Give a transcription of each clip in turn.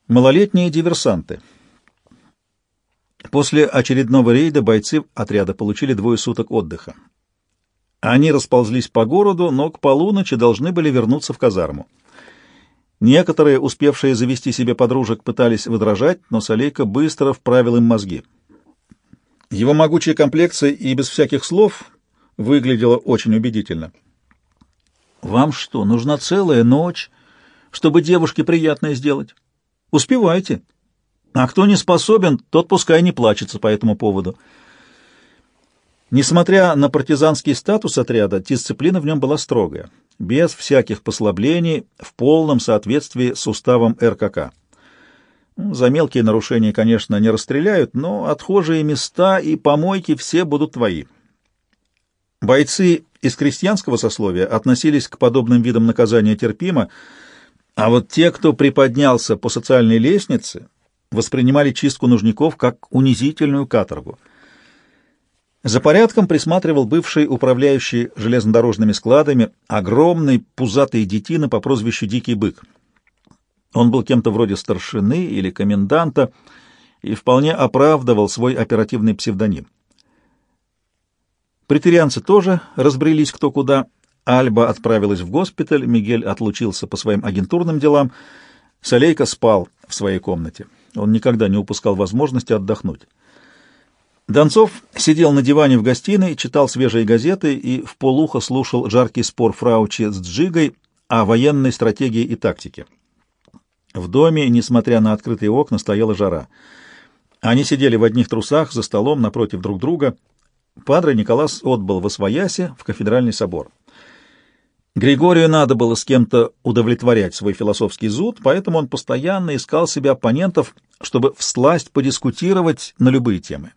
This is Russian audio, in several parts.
Малолетние диверсанты. После очередного рейда бойцы отряда получили 2 суток отдыха. Они расползлись по городу, но к полуночи должны были вернуться в казарму. Некоторые, успевшие завести себе подружек, пытались возражать, но Солейко быстро вправил им мозги. Его могучая комплекция и без всяких слов выглядела очень убедительно. «Вам что, нужна целая ночь, чтобы девушке приятное сделать? Успевайте. А кто не способен, тот пускай не плачется по этому поводу». Несмотря на партизанский статус отряда, дисциплина в нем была строгая, без всяких послаблений, в полном соответствии с уставом РКК. За мелкие нарушения, конечно, не расстреляют, но отхожие места и помойки все будут твои. Бойцы из крестьянского сословия относились к подобным видам наказания терпимо, а вот те, кто приподнялся по социальной лестнице, воспринимали чистку нужников как унизительную каторгу. За порядком присматривал бывший управляющий железнодорожными складами огромный пузатый детина по прозвищу Дикий Бык. Он был кем-то вроде старшины или коменданта и вполне оправдывал свой оперативный псевдоним. Претерианцы тоже разбрелись кто куда. Альба отправилась в госпиталь, Мигель отлучился по своим агентурным делам, Солейко спал в своей комнате. Он никогда не упускал возможности отдохнуть. Донцов сидел на диване в гостиной, читал свежие газеты и вполуха слушал жаркий спор Фраучи с Джигой о военной стратегии и тактике. В доме, несмотря на открытые окна, стояла жара. Они сидели в одних трусах за столом напротив друг друга. Падре Николас отбыл восвояси в кафедральный собор. Григорию надо было с кем-то удовлетворять свой философский зуд, поэтому он постоянно искал себе оппонентов, чтобы всласть подискутировать на любые темы.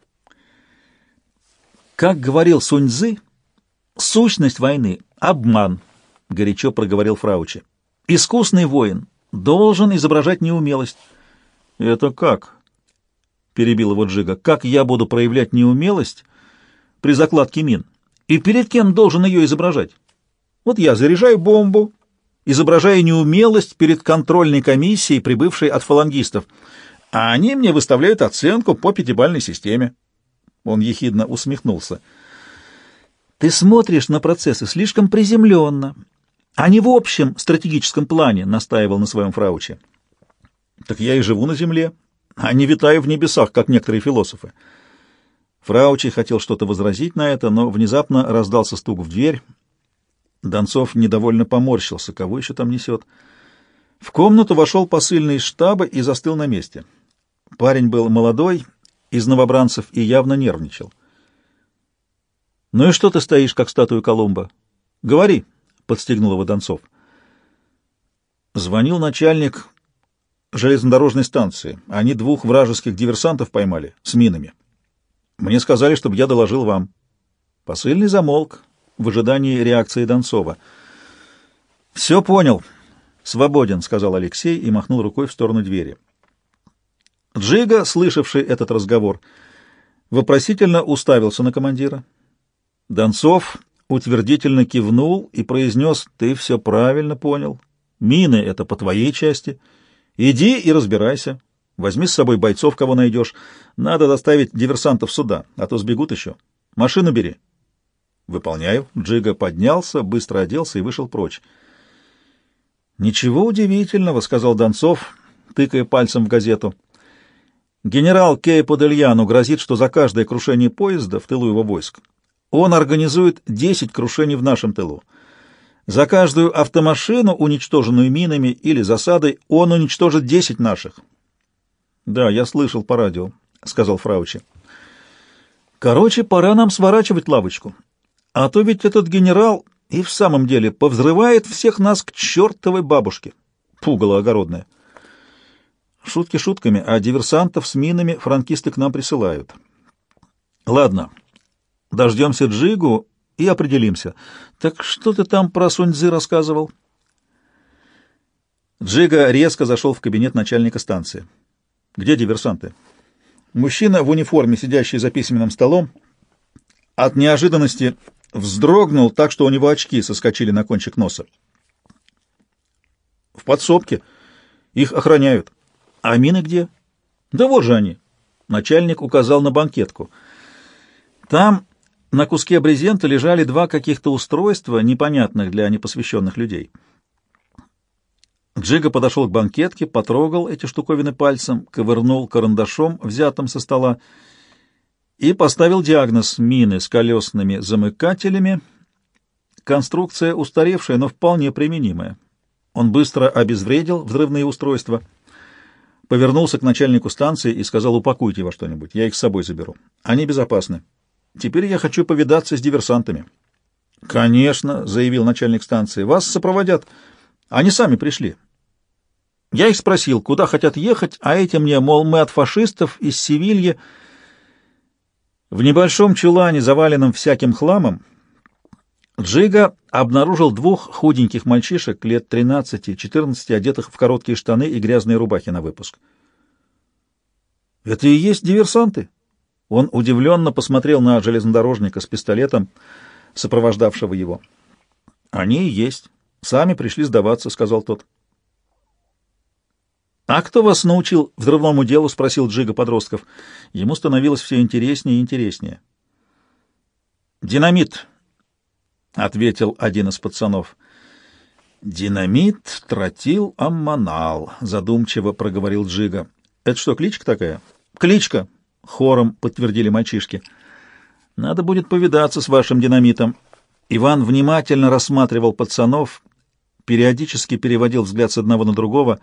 Как говорил Сунь-Цзы, сущность войны — обман, — горячо проговорил Фраучи. Искусный воин должен изображать неумелость. — Это как? — перебил его Джига. — Как я буду проявлять неумелость при закладке мин? И перед кем должен ее изображать? Вот я заряжаю бомбу, изображая неумелость перед контрольной комиссией, прибывшей от фалангистов, а они мне выставляют оценку по 5-бальной системе. Он ехидно усмехнулся. «Ты смотришь на процессы слишком приземленно, а не в общем стратегическом плане», — настаивал на своем Фрауче. «Так я и живу на земле, а не витаю в небесах, как некоторые философы». Фраучи хотел что-то возразить на это, но внезапно раздался стук в дверь. Донцов недовольно поморщился. Кого еще там несет? В комнату вошел посыльный из штаба и застыл на месте. Парень был молодой, из новобранцев, и явно нервничал. «Ну и что ты стоишь, как статуя Колумба? Говори!» — подстегнул его Донцов. Звонил начальник железнодорожной станции. Они 2 вражеских диверсантов поймали с минами. Мне сказали, чтобы я доложил вам. Посыльный замолк в ожидании реакции Донцова. «Все понял. Свободен», — сказал Алексей и махнул рукой в сторону двери. Джига, слышавший этот разговор, вопросительно уставился на командира. Донцов утвердительно кивнул и произнес: «Ты все правильно понял. Мины — это по твоей части. Иди и разбирайся. Возьми с собой бойцов, кого найдешь. Надо доставить диверсантов сюда, а то сбегут еще. Машину бери». «Выполняю». Джига поднялся, быстро оделся и вышел прочь. «Ничего удивительного», — сказал Донцов, тыкая пальцем в газету. «Генерал Кейпо Дельяну грозит, что за каждое крушение поезда в тылу его войск он организует 10 крушений в нашем тылу. За каждую автомашину, уничтоженную минами или засадой, он уничтожит 10 наших». «Да, я слышал по радио», — сказал Фраучи. «Короче, пора нам сворачивать лавочку. А то ведь этот генерал и в самом деле повзрывает всех нас к чертовой бабушке. Пугало огородное». Шутки шутками, а диверсантов с минами франкисты к нам присылают. Ладно, дождемся Джигу и определимся. Так что ты там про Сунь-Цзы рассказывал? Джига резко зашел в кабинет начальника станции. Где диверсанты? Мужчина в униформе, сидящий за письменным столом, от неожиданности вздрогнул так, что у него очки соскочили на кончик носа. В подсобке. Их охраняют. А мины где? Да вот же они. Начальник указал на банкетку. Там на куске брезента лежали два каких-то устройства, непонятных для непосвященных людей. Джига подошел к банкетке, потрогал эти штуковины пальцем, ковырнул карандашом, взятым со стола, и поставил диагноз: мины с колесными замыкателями. Конструкция устаревшая, но вполне применимая. Он быстро обезвредил взрывные устройства, повернулся к начальнику станции и сказал: упакуйте во что-нибудь, я их с собой заберу. Они безопасны. Теперь я хочу повидаться с диверсантами. — Конечно, — заявил начальник станции, — вас сопроводят. Они сами пришли. Я их спросил, куда хотят ехать, а эти мне, мол, мы от фашистов из Севильи. В небольшом чулане, заваленном всяким хламом, Джига обнаружил двух худеньких мальчишек лет 13-14, одетых в короткие штаны и грязные рубахи на выпуск. «Это и есть диверсанты?» Он удивленно посмотрел на железнодорожника с пистолетом, сопровождавшего его. «Они и есть. Сами пришли сдаваться», — сказал тот. «А кто вас научил взрывному делу?» — спросил Джига подростков. Ему становилось все интереснее и интереснее. «Динамит», — ответил один из пацанов. «Динамит, тротил, аммонал», — задумчиво проговорил Джига. «Это что, кличка такая?» «Кличка», — хором подтвердили мальчишки. «Надо будет повидаться с вашим динамитом». Иван внимательно рассматривал пацанов, периодически переводил взгляд с одного на другого.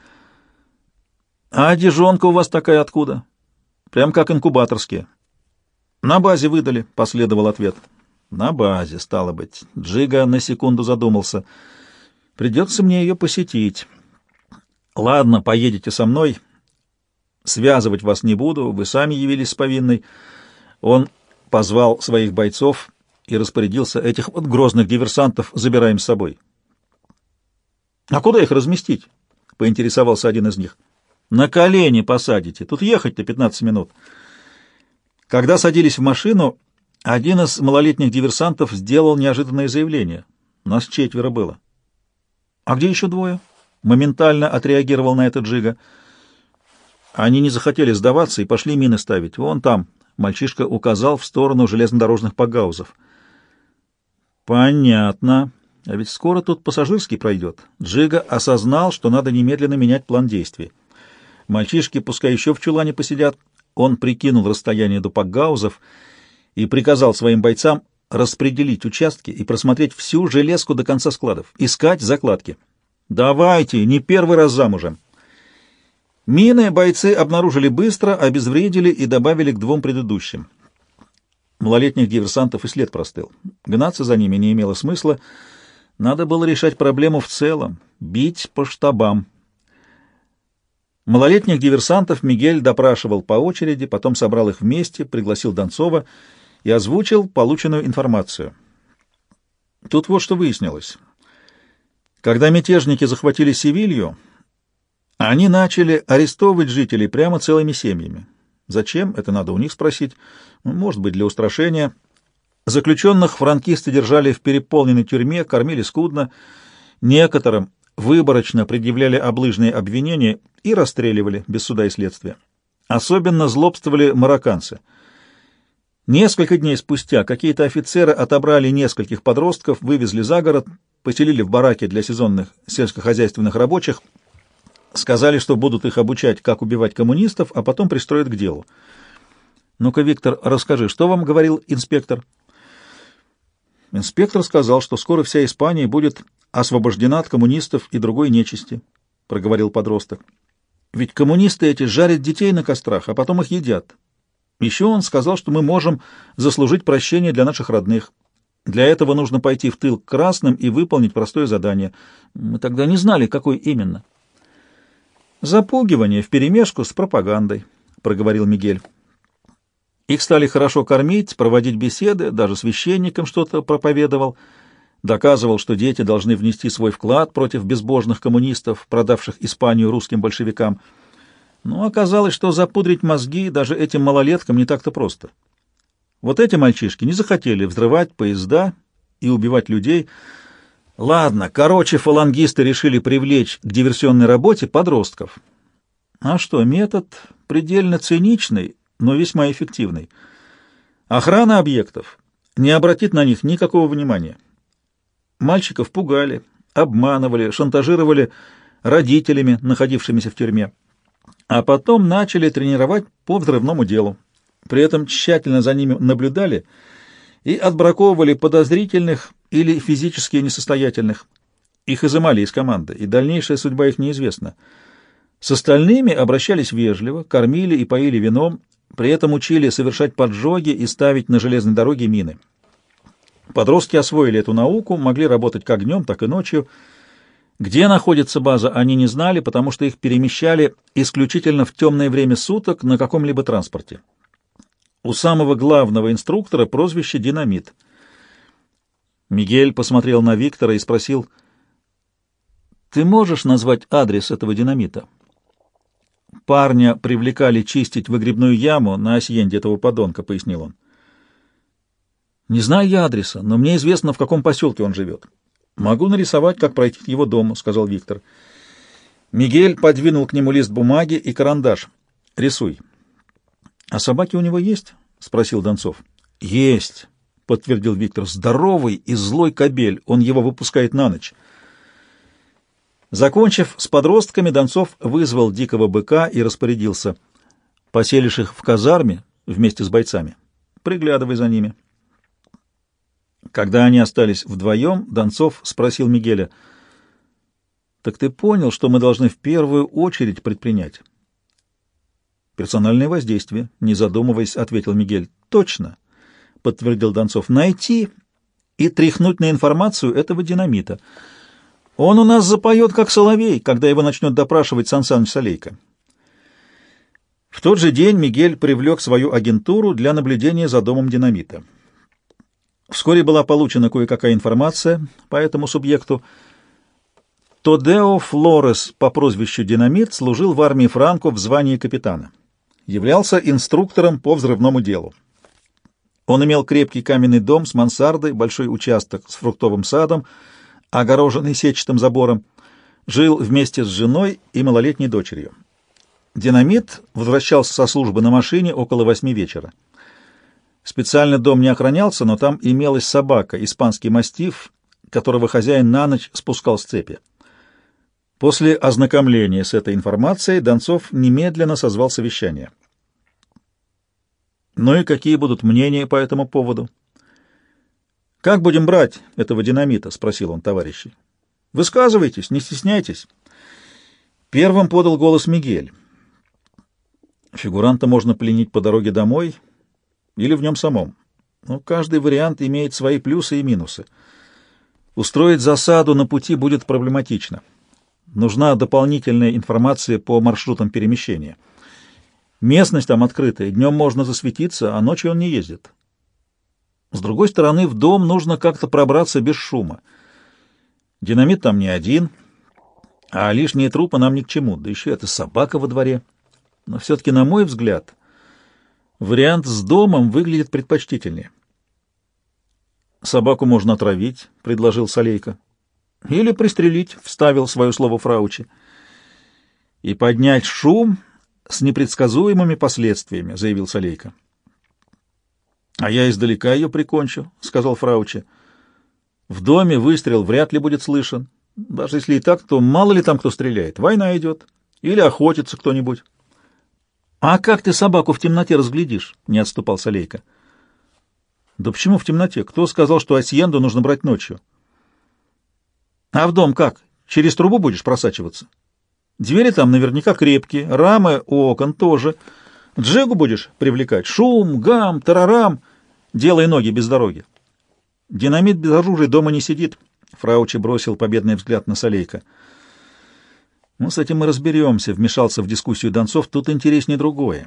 «А одежонка у вас такая откуда?» «Прям как инкубаторские». «На базе выдали», — последовал ответ. «На базе, стало быть». Джига на секунду задумался. «Придется мне ее посетить». «Ладно, поедете со мной. Связывать вас не буду, вы сами явились с повинной». Он позвал своих бойцов и распорядился: этих вот грозных диверсантов забираем с собой. «А куда их разместить?» — поинтересовался один из них. «На колени посадите. Тут ехать-то 15 минут». Когда садились в машину, один из малолетних диверсантов сделал неожиданное заявление. Нас 4 было. «А где еще 2?» Моментально отреагировал на это Джига. Они не захотели сдаваться и пошли мины ставить. Вон там. Мальчишка указал в сторону железнодорожных погаузов. «Понятно. А ведь скоро тут пассажирский пройдет». Джига осознал, что надо немедленно менять план действий. Мальчишки пускай еще в чулане посидят. Он прикинул расстояние до пакгаузов и приказал своим бойцам распределить участки и просмотреть всю железку до конца складов, искать закладки. «Давайте, не первый раз замужем». Мины бойцы обнаружили быстро, обезвредили и добавили к 2 предыдущим. Малолетних диверсантов и след простыл. Гнаться за ними не имело смысла. Надо было решать проблему в целом, бить по штабам. Малолетних диверсантов Мигель допрашивал по очереди, потом собрал их вместе, пригласил Донцова и озвучил полученную информацию. Тут вот что выяснилось. Когда мятежники захватили Севилью, они начали арестовывать жителей прямо целыми семьями. Зачем? Это надо у них спросить. Может быть, для устрашения. Заключенных франкисты держали в переполненной тюрьме, кормили скудно. Некоторым выборочно предъявляли облыжные обвинения и расстреливали без суда и следствия. Особенно злобствовали марокканцы. Несколько дней спустя какие-то офицеры отобрали нескольких подростков, вывезли за город, поселили в бараке для сезонных сельскохозяйственных рабочих, сказали, что будут их обучать, как убивать коммунистов, а потом пристроят к делу. «Ну-ка, Виктор, расскажи, что вам говорил инспектор?» Инспектор сказал, что скоро вся Испания будет освобождена от коммунистов и другой нечисти, — проговорил подросток. Ведь коммунисты эти жарят детей на кострах, а потом их едят. Еще он сказал, что мы можем заслужить прощение для наших родных. Для этого нужно пойти в тыл к красным и выполнить простое задание. Мы тогда не знали, какое именно. Запугивание вперемешку с пропагандой, — проговорил Мигель. Их стали хорошо кормить, проводить беседы, даже священникам что-то проповедовал, доказывал, что дети должны внести свой вклад против безбожных коммунистов, продавших Испанию русским большевикам. Но оказалось, что запудрить мозги даже этим малолеткам не так-то просто. Вот эти мальчишки не захотели взрывать поезда и убивать людей. Ладно, короче, фалангисты решили привлечь к диверсионной работе подростков. А что, метод предельно циничный, но весьма эффективный. Охрана объектов не обратит на них никакого внимания. Мальчиков пугали, обманывали, шантажировали родителями, находившимися в тюрьме, а потом начали тренировать по взрывному делу. При этом тщательно за ними наблюдали и отбраковывали подозрительных или физически несостоятельных. Их изымали из команды, и дальнейшая судьба их неизвестна. С остальными обращались вежливо, кормили и поили вином, при этом учили совершать поджоги и ставить на железной дороге мины. Подростки освоили эту науку, могли работать как днем, так и ночью. Где находится база, они не знали, потому что их перемещали исключительно в темное время суток на каком-либо транспорте. У самого главного инструктора прозвище «Динамит». Мигель посмотрел на Виктора и спросил: «Ты можешь назвать адрес этого динамита?» «Парня привлекали чистить выгребную яму на асьенде этого подонка», — пояснил он. «Не знаю я адреса, но мне известно, в каком поселке он живет. Могу нарисовать, как пройти к его дому», — сказал Виктор. Мигель подвинул к нему лист бумаги и карандаш. «Рисуй». «А собаки у него есть?» — спросил Донцов. «Есть», — подтвердил Виктор. «Здоровый и злой кобель. Он его выпускает на ночь». Закончив с подростками, Донцов вызвал дикого быка и распорядился: «Поселишь их в казарме вместе с бойцами. Приглядывай за ними». Когда они остались вдвоем, Донцов спросил Мигеля: «Так ты понял, что мы должны в первую очередь предпринять?» «Персональное воздействие», — не задумываясь, ответил Мигель. «Точно», — подтвердил Донцов. «Найти и тряхнуть на информацию этого динамита. Он у нас запоет, как соловей, когда его начнет допрашивать Сан Саныч Солейко». В тот же день Мигель привлек свою агентуру для наблюдения за домом динамита. Вскоре была получена кое-какая информация по этому субъекту. Тодео Флорес по прозвищу Динамит служил в армии Франко в звании капитана. Являлся инструктором по взрывному делу. Он имел крепкий каменный дом с мансардой, большой участок с фруктовым садом, огороженный сетчатым забором, жил вместе с женой и малолетней дочерью. Динамит возвращался со службы на машине около 8 вечера. Специально дом не охранялся, но там имелась собака, испанский мастиф, которого хозяин на ночь спускал с цепи. После ознакомления с этой информацией Донцов немедленно созвал совещание. «Ну и какие будут мнения по этому поводу?» «Как будем брать этого динамита?» — спросил он товарищей. «Высказывайтесь, не стесняйтесь». Первым подал голос Мигель. «Фигуранта можно пленить по дороге домой или в нем самом. Но каждый вариант имеет свои плюсы и минусы. Устроить засаду на пути будет проблематично. Нужна дополнительная информация по маршрутам перемещения. Местность там открытая, днем можно засветиться, а ночью он не ездит. С другой стороны, в дом нужно как-то пробраться без шума. Динамит там не один, а лишние трупы нам ни к чему, да еще эта собака во дворе. Но все-таки, на мой взгляд, вариант с домом выглядит предпочтительнее». «Собаку можно отравить», — предложил Солейко. «Или пристрелить», — вставил свое слово Фраучи. «И поднять шум с непредсказуемыми последствиями», — заявил Солейко. «А я издалека ее прикончу», — сказал Фраучи. «В доме выстрел вряд ли будет слышен. Даже если и так, то мало ли там кто стреляет. Война идет. Или охотится кто-нибудь». «А как ты собаку в темноте разглядишь?» — не отступал Солейко. «Да почему в темноте? Кто сказал, что асьенду нужно брать ночью?» «А в дом как? Через трубу будешь просачиваться? Двери там наверняка крепкие, рамы у окон тоже. Джигу будешь привлекать? Шум, гам, тарарам. Делай ноги без дороги». «Динамит без оружия дома не сидит», — Фраучи бросил победный взгляд на Солейко. «Ну, с этим мы разберемся», — вмешался в дискуссию Донцов. «Тут интереснее другое.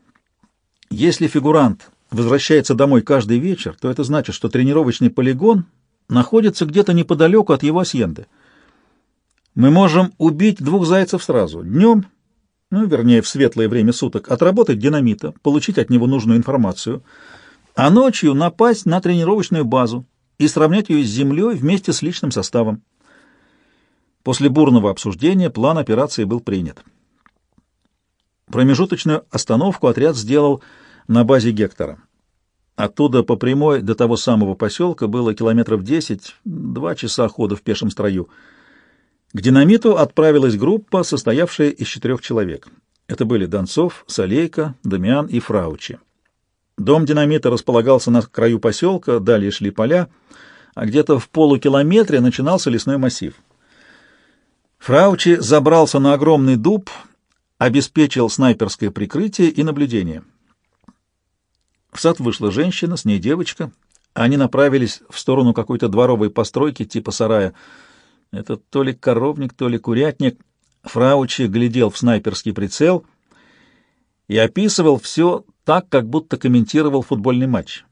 Если фигурант возвращается домой каждый вечер, то это значит, что тренировочный полигон находится где-то неподалеку от его асьенды. Мы можем убить 2 зайцев сразу. Днем, вернее, в светлое время суток, отработать динамита, получить от него нужную информацию, а ночью напасть на тренировочную базу и сравнять ее с землей вместе с личным составом». После бурного обсуждения план операции был принят. Промежуточную остановку отряд сделал на базе Гектора. Оттуда по прямой до того самого поселка было километров 10, 2 часа хода в пешем строю. К динамиту отправилась группа, состоявшая из 4 человек. Это были Донцов, Солейко, Дамиан и Фраучи. Дом динамита располагался на краю поселка, далее шли поля, а где-то в полукилометре начинался лесной массив. Фраучи забрался на огромный дуб, обеспечил снайперское прикрытие и наблюдение. В сад вышла женщина, с ней девочка. Они направились в сторону какой-то дворовой постройки типа сарая. Это то ли коровник, то ли курятник. Фраучи глядел в снайперский прицел и описывал все так, как будто комментировал футбольный матч.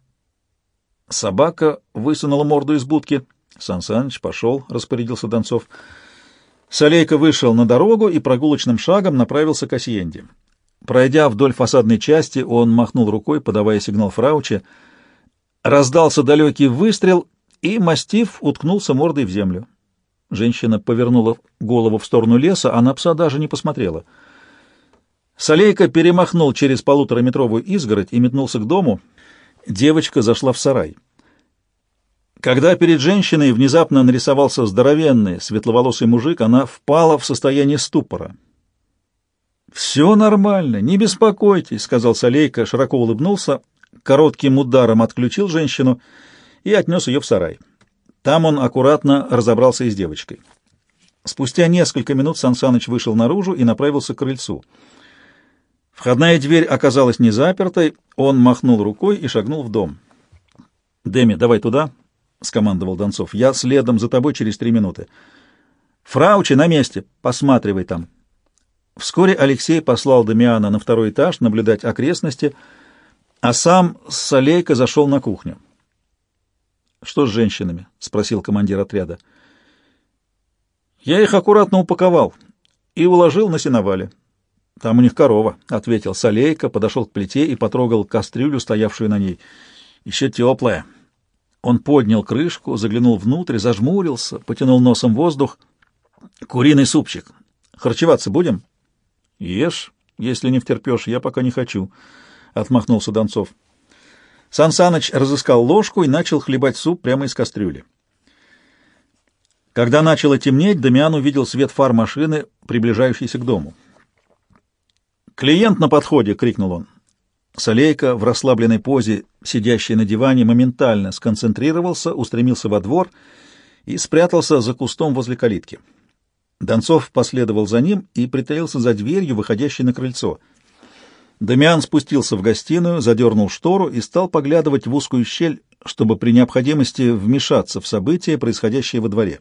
Собака высунула морду из будки. Сан Саныч пошел, распорядился Донцов. Солейко вышел на дорогу и прогулочным шагом направился к Асьенде. Пройдя вдоль фасадной части, он махнул рукой, подавая сигнал Фраучи. Раздался далекий выстрел, и мастиф уткнулся мордой в землю. Женщина повернула голову в сторону леса, а на пса даже не посмотрела. Солейко перемахнул через 1,5-метровую изгородь и метнулся к дому. Девочка зашла в сарай. Когда перед женщиной внезапно нарисовался здоровенный, светловолосый мужик, она впала в состояние ступора. «Все нормально, не беспокойтесь», — сказал Солейко, широко улыбнулся, коротким ударом отключил женщину и отнес ее в сарай. Там он аккуратно разобрался и с девочкой. Спустя несколько минут Сан Саныч вышел наружу и направился к крыльцу. Входная дверь оказалась не запертой, он махнул рукой и шагнул в дом. «Дэми, давай туда», — скомандовал Донцов. «Я следом за тобой через 3 минуты. Фраучи на месте, посматривай там». Вскоре Алексей послал Дамиана на 2-й этаж наблюдать окрестности, а сам с Солейко зашел на кухню. «Что с женщинами?» — спросил командир отряда. «Я их аккуратно упаковал и уложил на сеновале. Там у них корова», — ответил Солейко, подошел к плите и потрогал кастрюлю, стоявшую на ней. «Еще теплая». Он поднял крышку, заглянул внутрь, зажмурился, потянул носом воздух. «Куриный супчик. Харчеваться будем?» «Ешь, если не втерпешь, я пока не хочу», — отмахнулся Донцов. Сан Саныч разыскал ложку и начал хлебать суп прямо из кастрюли. Когда начало темнеть, Дамиан увидел свет фар машины, приближающейся к дому. «Клиент на подходе!» — крикнул он. Солейко в расслабленной позе, сидящий на диване, моментально сконцентрировался, устремился во двор и спрятался за кустом возле калитки. Донцов последовал за ним и притаился за дверью, выходящей на крыльцо. Дамиан спустился в гостиную, задернул штору и стал поглядывать в узкую щель, чтобы при необходимости вмешаться в события, происходящие во дворе.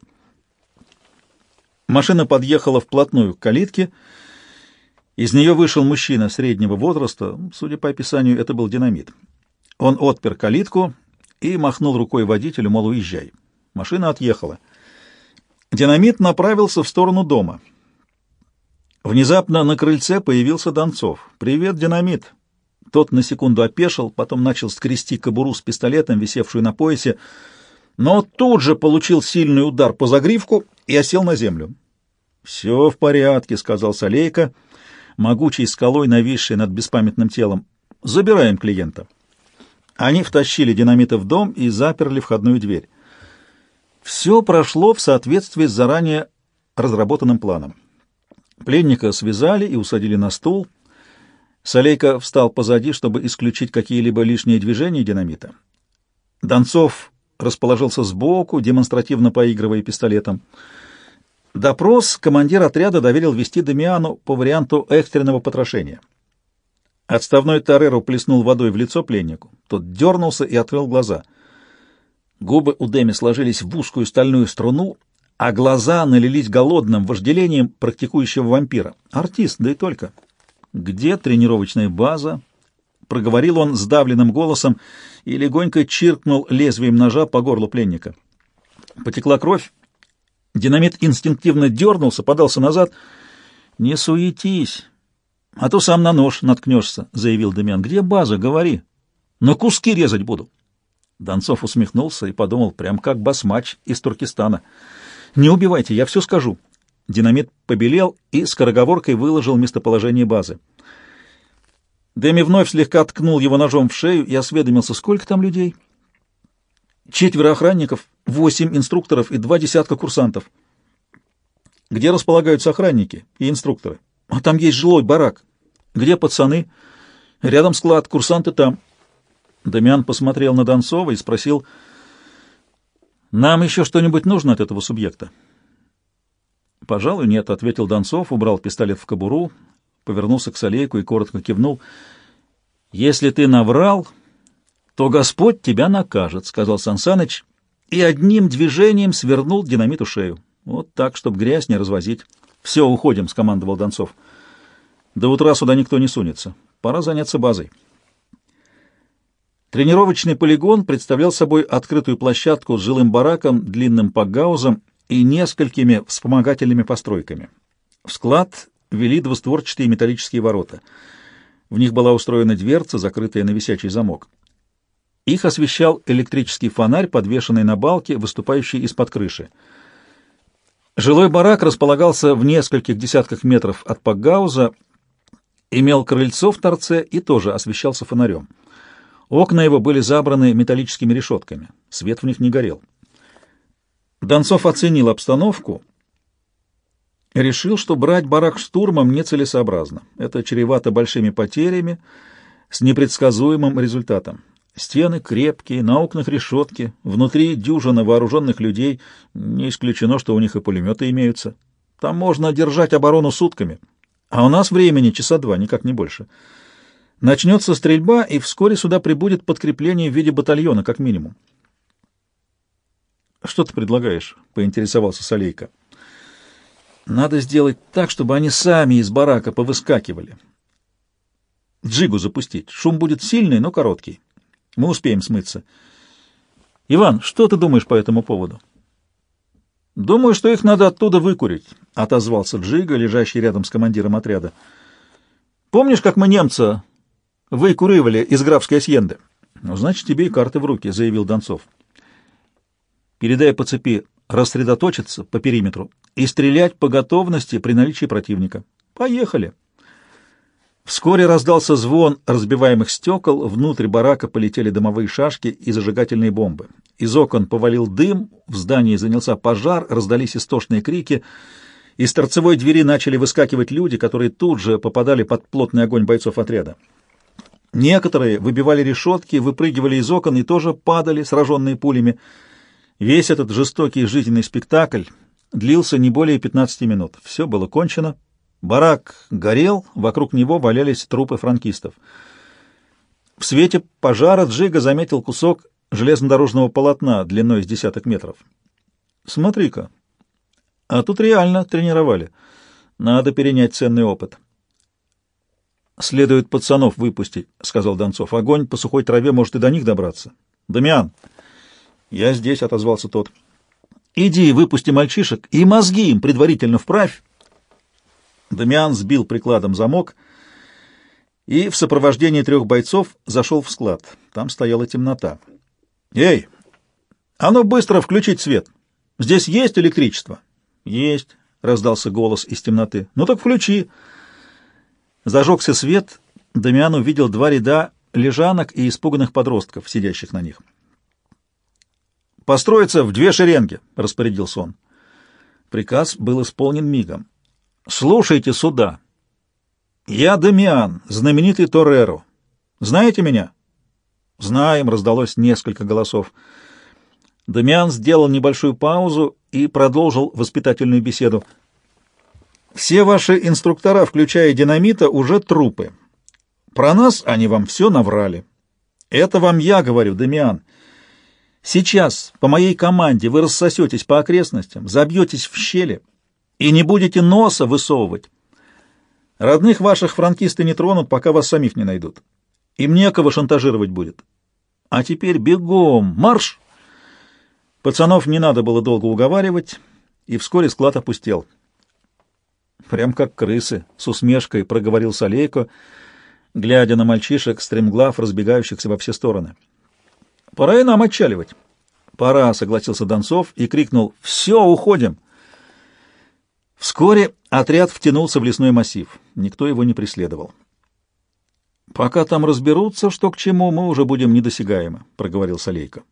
Машина подъехала вплотную к калитке. Из нее вышел мужчина среднего возраста, судя по описанию, это был динамит. Он отпер калитку и махнул рукой водителю, мол, уезжай. Машина отъехала. Динамит направился в сторону дома. Внезапно на крыльце появился Донцов. «Привет, Динамит!» Тот на секунду опешил, потом начал скрести кобуру с пистолетом, висевшую на поясе, но тут же получил сильный удар по загривку и осел на землю. «Все в порядке», — сказал Солейко, могучей скалой, нависшей над беспамятным телом. «Забираем клиента». Они втащили Динамита в дом и заперли входную дверь. Все прошло в соответствии с заранее разработанным планом. Пленника связали и усадили на стул. Солейко встал позади, чтобы исключить какие-либо лишние движения Динамита. Донцов расположился сбоку, демонстративно поигрывая пистолетом. Допрос командир отряда доверил вести Дамиану по варианту экстренного потрошения. Отставной Тореро плеснул водой в лицо пленнику. Тот дернулся и открыл глаза. Губы у Дэми сложились в узкую стальную струну, а глаза налились голодным вожделением практикующего вампира. Артист, да и только. «Где тренировочная база?» — проговорил он сдавленным голосом и легонько чиркнул лезвием ножа по горлу пленника. Потекла кровь. Динамит инстинктивно дернулся, подался назад. «Не суетись, а то сам на нож наткнешься», — заявил Дамиан. «Где база? Говори. На куски резать буду». Донцов усмехнулся и подумал, прям как басмач из Туркестана. «Не убивайте, я все скажу». Динамит побелел и скороговоркой выложил местоположение базы. Дэми вновь слегка ткнул его ножом в шею и осведомился, сколько там людей. 4 охранников, 8 инструкторов и 2 десятка курсантов. Где располагаются охранники и инструкторы? А там есть жилой барак. Где пацаны? Рядом склад, курсанты там. Дамиан посмотрел на Донцова и спросил: «Нам еще что-нибудь нужно от этого субъекта?» «Пожалуй, нет», — ответил Донцов, убрал пистолет в кобуру, повернулся к Солейку и коротко кивнул. «Если ты наврал, то Господь тебя накажет», — сказал Сансаныч, и одним движением свернул динамиту шею. Вот так, чтобы грязь не развозить. «Все, уходим», — скомандовал Донцов. «До утра сюда никто не сунется. Пора заняться базой». Тренировочный полигон представлял собой открытую площадку с жилым бараком, длинным пакгаузом и несколькими вспомогательными постройками. В склад вели двустворчатые металлические ворота. В них была устроена дверца, закрытая на висячий замок. Их освещал электрический фонарь, подвешенный на балке, выступающий из-под крыши. Жилой барак располагался в нескольких десятках метров от пакгауза, имел крыльцо в торце и тоже освещался фонарем. Окна его были забраны металлическими решетками. Свет в них не горел. Донцов оценил обстановку и решил, что брать барак штурмом нецелесообразно. Это чревато большими потерями с непредсказуемым результатом. Стены крепкие, на окнах решетки, внутри дюжина вооруженных людей, не исключено, что у них и пулеметы имеются. Там можно держать оборону сутками, а у нас времени часа 2, никак не больше. Начнется стрельба, и вскоре сюда прибудет подкрепление в виде батальона, как минимум. «Что ты предлагаешь?» — поинтересовался Солейко. «Надо сделать так, чтобы они сами из барака повыскакивали. Джигу запустить. Шум будет сильный, но короткий. Мы успеем смыться. Иван, что ты думаешь по этому поводу?» «Думаю, что их надо оттуда выкурить», — отозвался Джига, лежащий рядом с командиром отряда. «Помнишь, как мы немца выкуривали из графской асьенды?» «Ну, значит, тебе и карты в руки», — заявил Донцов. «Передай по цепи рассредоточиться по периметру и стрелять по готовности при наличии противника. Поехали!» Вскоре раздался звон разбиваемых стекол, внутрь барака полетели дымовые шашки и зажигательные бомбы. Из окон повалил дым, в здании занялся пожар, раздались истошные крики. Из торцевой двери начали выскакивать люди, которые тут же попадали под плотный огонь бойцов отряда. Некоторые выбивали решетки, выпрыгивали из окон и тоже падали, сраженные пулями. Весь этот жестокий жизненный спектакль длился не более 15 минут. Все было кончено. Барак горел, вокруг него валялись трупы франкистов. В свете пожара Джига заметил кусок железнодорожного полотна длиной с десяток метров. «Смотри-ка, а тут реально тренировали. Надо перенять ценный опыт». «Следует пацанов выпустить», — сказал Донцов. «Огонь по сухой траве может и до них добраться». «Дамиан!» «Я здесь», — отозвался тот. «Иди, выпусти мальчишек и мозги им предварительно вправь». Дамиан сбил прикладом замок и в сопровождении 3 бойцов зашел в склад. Там стояла темнота. «Эй, а ну быстро включить свет! Здесь есть электричество?» «Есть», — раздался голос из темноты. «Ну так включи». Зажегся свет, Дамиан увидел 2 ряда лежанок и испуганных подростков, сидящих на них. «Построиться в 2 шеренги», — распорядился он. Приказ был исполнен мигом. «Слушайте сюда. Я Дамиан, знаменитый Тореро. Знаете меня?» «Знаем», — раздалось несколько голосов. Дамиан сделал небольшую паузу и продолжил воспитательную беседу. «Все ваши инструктора, включая динамита, уже трупы. Про нас они вам все наврали. Это вам я говорю, Дамиан. Сейчас по моей команде вы рассосетесь по окрестностям, забьетесь в щели и не будете носа высовывать. Родных ваших франкисты не тронут, пока вас самих не найдут. Им некого шантажировать будет. А теперь бегом, марш!» Пацанов не надо было долго уговаривать, и вскоре склад опустел. «Прям как крысы», — с усмешкой проговорил Солейко, глядя на мальчишек, стремглав, разбегающихся во все стороны. «Пора и нам отчаливать». «Пора», — согласился Донцов и крикнул: «Все, уходим!» Вскоре отряд втянулся в лесной массив. Никто его не преследовал. Пока там разберутся, что к чему, мы уже будем недосягаемы, — проговорил Солейко.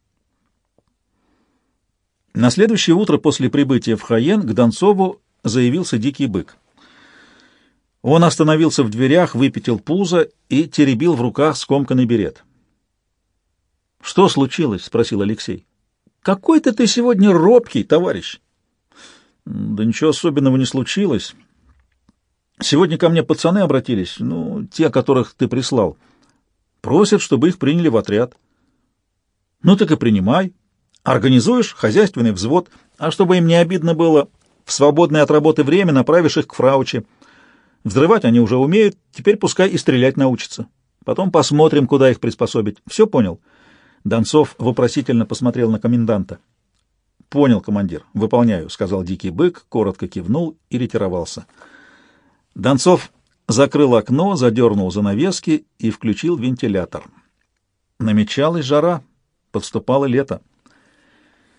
На следующее утро после прибытия в Хаен к Донцову заявился дикий бык. Он остановился в дверях, выпятил пузо и теребил в руках скомканный берет. — Что случилось? — спросил Алексей. — Какой-то ты сегодня робкий, товарищ. — Да ничего особенного не случилось. Сегодня ко мне пацаны обратились, те, которых ты прислал. Просят, чтобы их приняли в отряд. — Ну так и принимай. Организуешь хозяйственный взвод, а чтобы им не обидно было, в свободное от работы время направишь их к фрауче. Взрывать они уже умеют, теперь пускай и стрелять научатся. Потом посмотрим, куда их приспособить. Все понял?» Донцов вопросительно посмотрел на коменданта. «Понял, командир. Выполняю», — сказал дикий бык, коротко кивнул и ретировался. Донцов закрыл окно, задернул занавески и включил вентилятор. Намечалась жара, подступало лето.